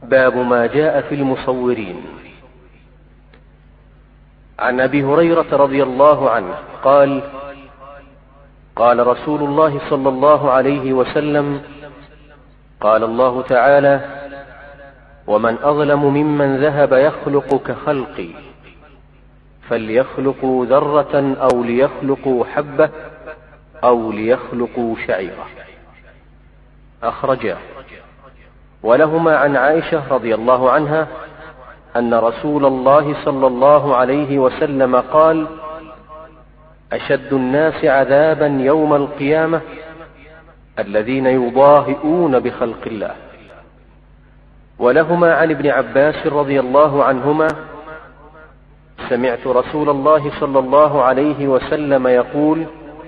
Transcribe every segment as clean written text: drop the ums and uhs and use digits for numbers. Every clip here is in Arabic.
باب ما جاء في المصورين. عن أبي هريرة رضي الله عنه قال: قال رسول الله صلى الله عليه وسلم: قال الله تعالى: ومن أظلم ممن ذهب يخلق كخلقي، فليخلقوا ذرة أو ليخلقوا حبة أو ليخلقوا شعيرة. أخرجاه. ولهما عن عائشة رضي الله عنها أن رسول الله صلى الله عليه وسلم قال: أشد الناس عذابا يوم القيامة الذين يضاهئون بخلق الله. ولهما عن ابن عباس رضي الله عنهما: سمعت رسول الله صلى الله عليه وسلم يقول: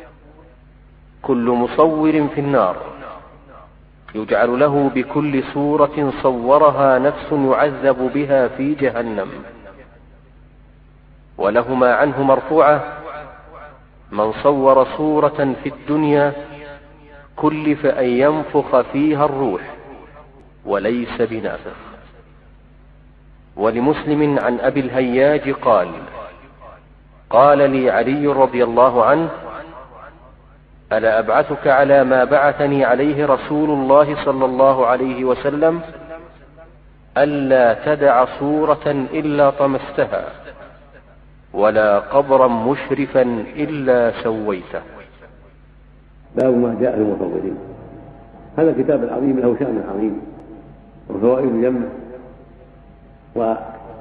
كل مصور في النار، يجعل له بكل صورة صورها نفس يعذب بها في جهنم. ولهما عنه مرفوعة: من صور صورة في الدنيا كلف أن ينفخ فيها الروح وليس بنافخ. ولمسلم عن أبي الهياج قال: قال لي علي رضي الله عنه: ألا أبعثك على ما بعثني عليه رسول الله صلى الله عليه وسلم؟ ألا تدع صورة إلا طمستها، ولا قبرا مشرفا إلا سويته. باب ما جاء في المصورين. هذا الكتاب العظيم له شأن عظيم وفوائد جمة، ولا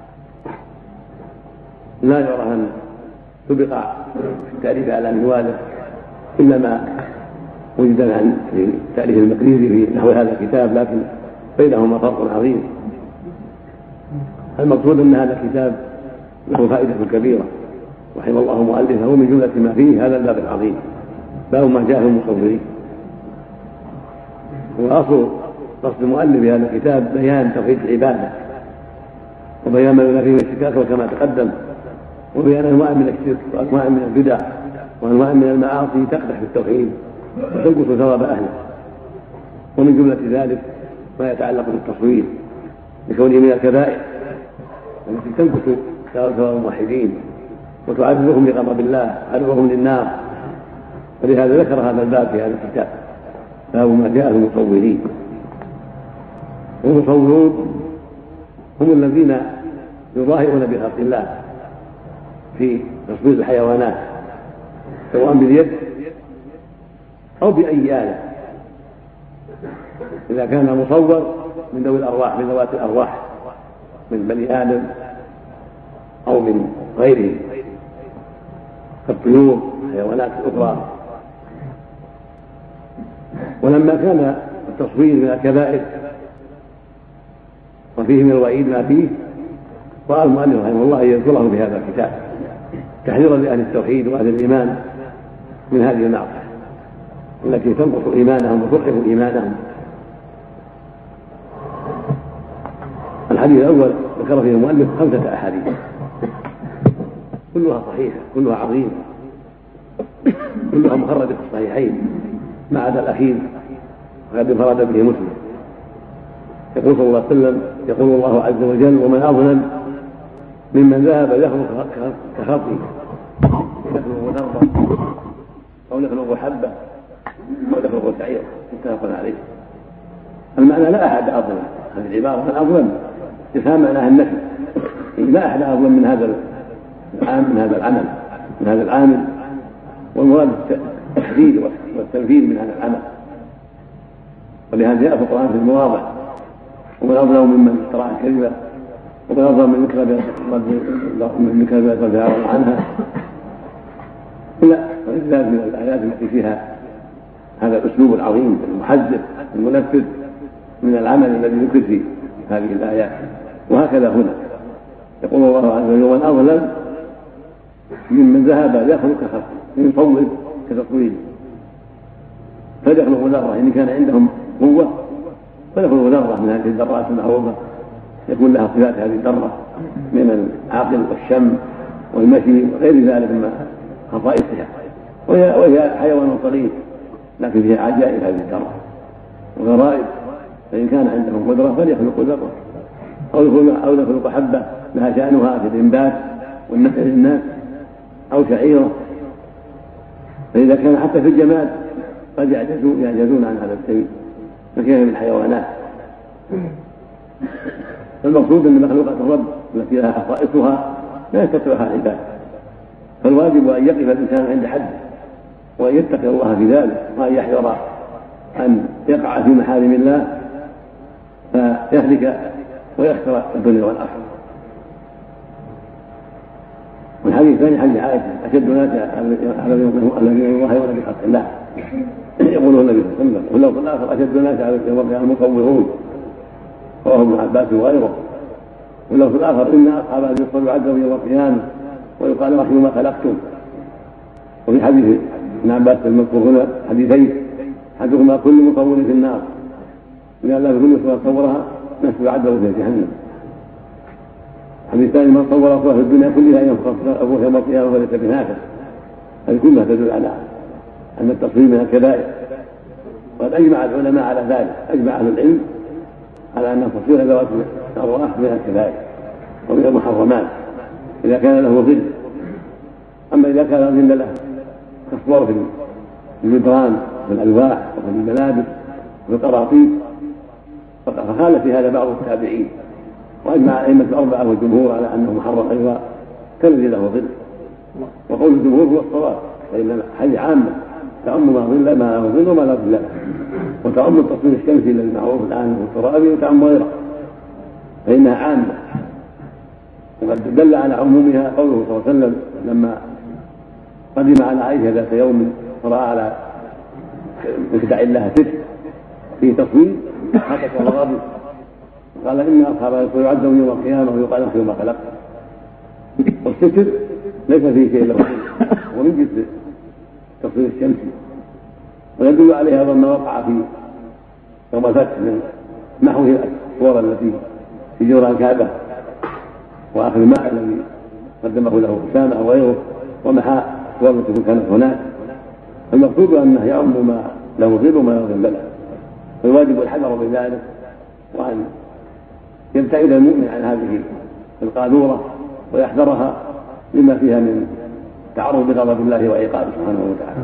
يرى أن تبقى في التأليف على منواله إلا ما وجد عن تأليف المقريزي في نحو هذا الكتاب، لكن بينهما فرق عظيم. المقصود أن هذا الكتاب له فائدة كبيرة، رحم الله مؤلفه، من جملة ما فيه هذا الباب العظيم، باب ما جاء في المصورين. وأصل قصد المؤلف في هذا الكتاب بيان توحيد العبادة، وبيان ما ينافيه من الشرك كما تقدم، وبيان أنواع من الشرك وأنواع من البدع وأنواع من المعاصي تقدح في التوحيد وتنقص ثواب أهله. ومن جملة ذلك ما يتعلق بالتصوير لكونه من الكبائر التي تنقص ثواب الموحدين وتعرضهم لغضب الله وتعرضهم للنار. ولهذا ذكر هذا الباب في هذا الكتاب، باب ما جاء في المصورين. والمصورون هم الذين يظاهرون بخلق الله في تصوير الحيوانات، سواء باليد أو بأي آلة. إذا كان مصور من ذوي الأرواح، من ذوات الأرواح، من بني آدم أو من غيرهم كالطيور حيوانات أخرى. ولما كان التصوير من الكبائر وفيه من الوعيد ما فيه، رأى المؤلف رحمه الله أن يذكره في هذا الكتاب تحذيرا لأهل التوحيد وأهل الإيمان من هذه المعصية التي تنقص إيمانهم وتضعف إيمانهم. الحديث الأول ذكر فيه المؤلف 5 أحاديث كلها صحيحة، كلها عظيمة، كلها مخرجة في الصحيحين ما عدا الأخير وقد انفرد به مسلم. يقول صلى الله عليه وسلم: يقول الله عز وجل: ومن أظلم ممن ذهب يخلق كخلقي، يخلق ذرة أو يخلق حبة أو يخلق شعيرة. متفق عليه. المعنى لا أحد أظلم، هذه العبارة من أظلم استفهام معناها النفي، لا أحد أظلم من هذا العمل، من هذا العامل، والمراد التحديد والتنفيذ من هذا العمل. ولهذا جاء في القرآن في المواضع: ومن أظلم ممن افترى كذبا، ومن أظلم من كذب فجعل عنها. لا ذلك من الآيات التي فيها هذا الأسلوب العظيم المحذر المنفذ من العمل الذي ذكر في هذه الآيات. وهكذا هنا يقول الله عز وجل: ومن أظلم ممن ذهب يخلق كخلقه، يصور كتصويره، فليخلق ذرة إن كان عندهم قوة، فليخلق ذرة من هذه الذرات المعروفة يكون لها صفات هذه الذرة من العقل والشم والمشي وغير ذلك من خصائصها، وهي حيوان صغير لكن فيها عجائب هذه الذرة وغرائب. فإن كان عندهم قدرة فليخلقوا ذرة أو نخلق حبة لها شأنها في الإنبات والنفع للناس، أو شعيرة. فإذا كان حتى في الجماد قد يعجزون عن هذا الشيء، فكيف من الحيوانات؟ فالمقصود أن مخلوقات الرب التي لها خصائصها لا يستطيعها العباد، فالواجب أن يقف الإنسان عند حده وأن يتقي الله في ذلك، وأن يحذر أن يقع في محارم الله فيهلك ويخسر الدنيا والآخرة. والحديث الثاني حديث عائشة: أشد الناس الذين يظاهرون بخلق الله، يقوله النبي صلى الله عليه وسلم. واللفظ الآخر: أشد الناس على يوم القيامة المصورون، رواه ابن عباس وغيره. واللفظ الآخر: إن أصحاب هذه الصور يعذبون يوم القيامة ويقال رحموا ما خلقتم. وفي حديث ابن عباس المذكور هنا حديثين: أحدهما كل مصور في النار، لأن لا كل صورة صورها نفس يعذب في جهنم. الحديث الثاني: من صور صورة في الدنيا كلها ينفخ أبوه يوم القيامة وليس بنافع. هذه كلها تدل على أن التصوير من الكبائر، وقد أجمع العلماء على ذلك. أجمع أهل العلم على أن تصوير ذوات الأرواح من الكبائر ومن المحرمات إذا كان له ظل. أما إذا كان ظل له كالصور في الجدران وفي الألواح وفي الملابس وفي القراطيس فخالف في هذا بعض التابعين، وأجمع أئمة الأربعة والجمهور على أنه محرم أيضا كالذي له ظل. وقول الجمهور هو الصواب، فإن هذه عامة تعم ما ظل ما له ظل وما لا ظل له، وتعم التصوير الشمسي الذي معروف الآن والترابي، وتعم غيره، فإنها عامة. وقد دل على عمومها قوله صلى الله عليه وسلم لما قدم على عائشة ذات يوم فرأى على مخدع لها ستر فيه تصوير حتى وغضب، قال: إن أصحاب يعذبون يوم القيامة ويقال لهم ما خلقت. والستر ليس فيه شيء له ومن جنس التصوير الشمسي. ويدل عليه أيضا ما وقع في يوم الفتح من محو الصور التي في جدران الكعبة وآخر الماء الذي قدمه له أسامة أو غيره، ومحى الصور التي كانت هناك. المقصود أنه يعم ما له ظل وما لا ظل له، فالواجب الحذر بذلك، وأن يبتعد المؤمن عن هذه القاذورة ويحذرها لما فيها من تعرض بغضب الله وعقابه سبحانه وتعالى.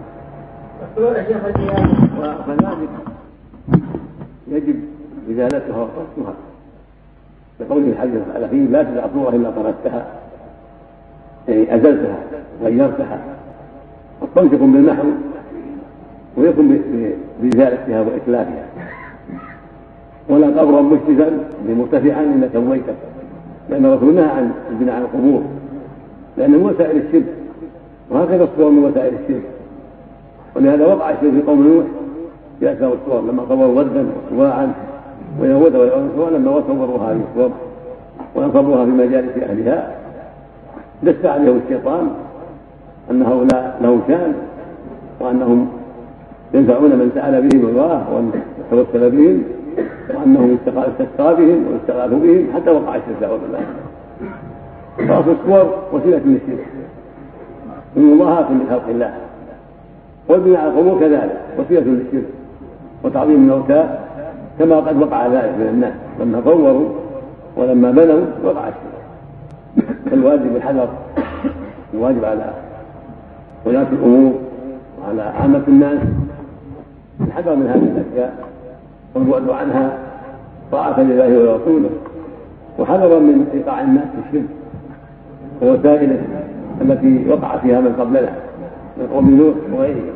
وكذلك يجب إزالتها وقصدها، بقوله الحديث الأخير: لا تدع صورة إلا طردتها، يعني أزلتها غيرتها. والطمس يكون بالمحو ويكون بإزالتها وإتلافها، ولا قبرا مشرفا مرتفعا إلا سويته، لأن الرسول نهى عن البناء على القبور لأنه من وسائل الشرك، وهكذا الصور من وسائل الشرك. ولهذا وقع الشرك في قوم نوح في أكثر الصور لما صوروا ودا وسواعا ويهودا والعنصر، لما صوروا هذه الصور ونصبوها في مجالس أهلها دس عليهم الشيطان أن هؤلاء لهم شأن، وأنهم ينفعون من سأل بهم الله وأن يتوسل بهم، وأنهم استسقى بهم واستغاثوا بهم، حتى وقع الشرك بالله. فأصل الصور وسيلة للشرك من مضاهاة لخلق الله، والبناء على القبور كذلك وسيلة للشرك وتعظيم الموتى، كما قد وقع ذلك من الناس لما صوروا ولما بنوا وقع الشرك. فالواجب الحذر، الواجب على ولاة الأمور وعلى عامة الناس الحذر من هذه الأشياء والبعد عنها طاعة لله ورسوله، وحذرا من إيقاع الناس في الشرك ووسائله التي وقع فيها من قبلنا من قوم نوح وغيرهم.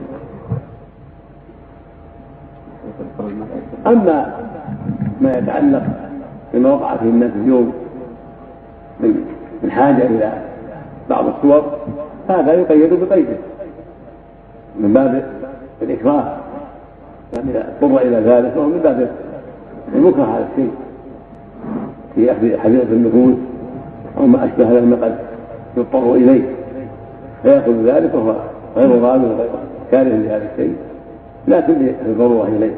أما ما يتعلق بما وقع فيه الناس اليوم من حاجة إلى بعض الصور، هذا يقيد بقيده من باب الإكراه، يعني اضطر إلى ذلك، وهو من باب المكره على الشيء في أخذ حديث النفوس أو ما أشبه ذلك قد يضطر إليه فيأخذ ذلك وهو غير غالب وغير كاره لهذا الشيء، لكن للضرورة إليه.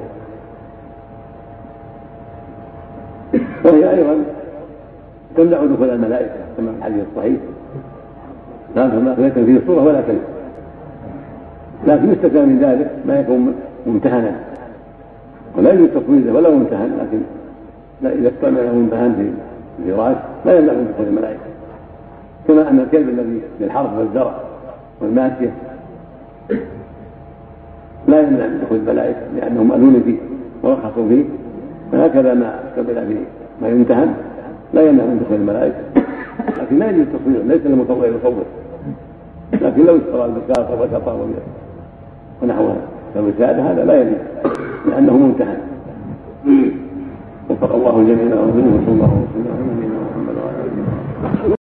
وهي أيضا تمنع دخول الملائكة كما في الحديث الصحيح: لا تدخل فيه الصورة ولا كلمة. لكن يستثنى من ذلك ما يكون ممتهنا، ولا يوجد تصوير ولا ممتهن، لكن إذا استعمله ممتهن في الفراش لا يمنع من دخول الملائكة، كما أن الكلب الذي للحرث والزرع والماشية لا يمنع من دخول الملائكة لأنهم مأذون فيه ورخصوا فيه، فهكذا ما استقبل فيه ما يمتهن لا يمنع من دخول الملائكة. لكن لا يجوز التصوير، ليس للمصور يصور، لكن لو اشترى البكاء والكفار ونحوها فالوسادة هذا لا يجوز لأنه ممتهن. وفق الله جميعا وصلى الله وسلم على نبينا محمد وعلى آله وصحبه.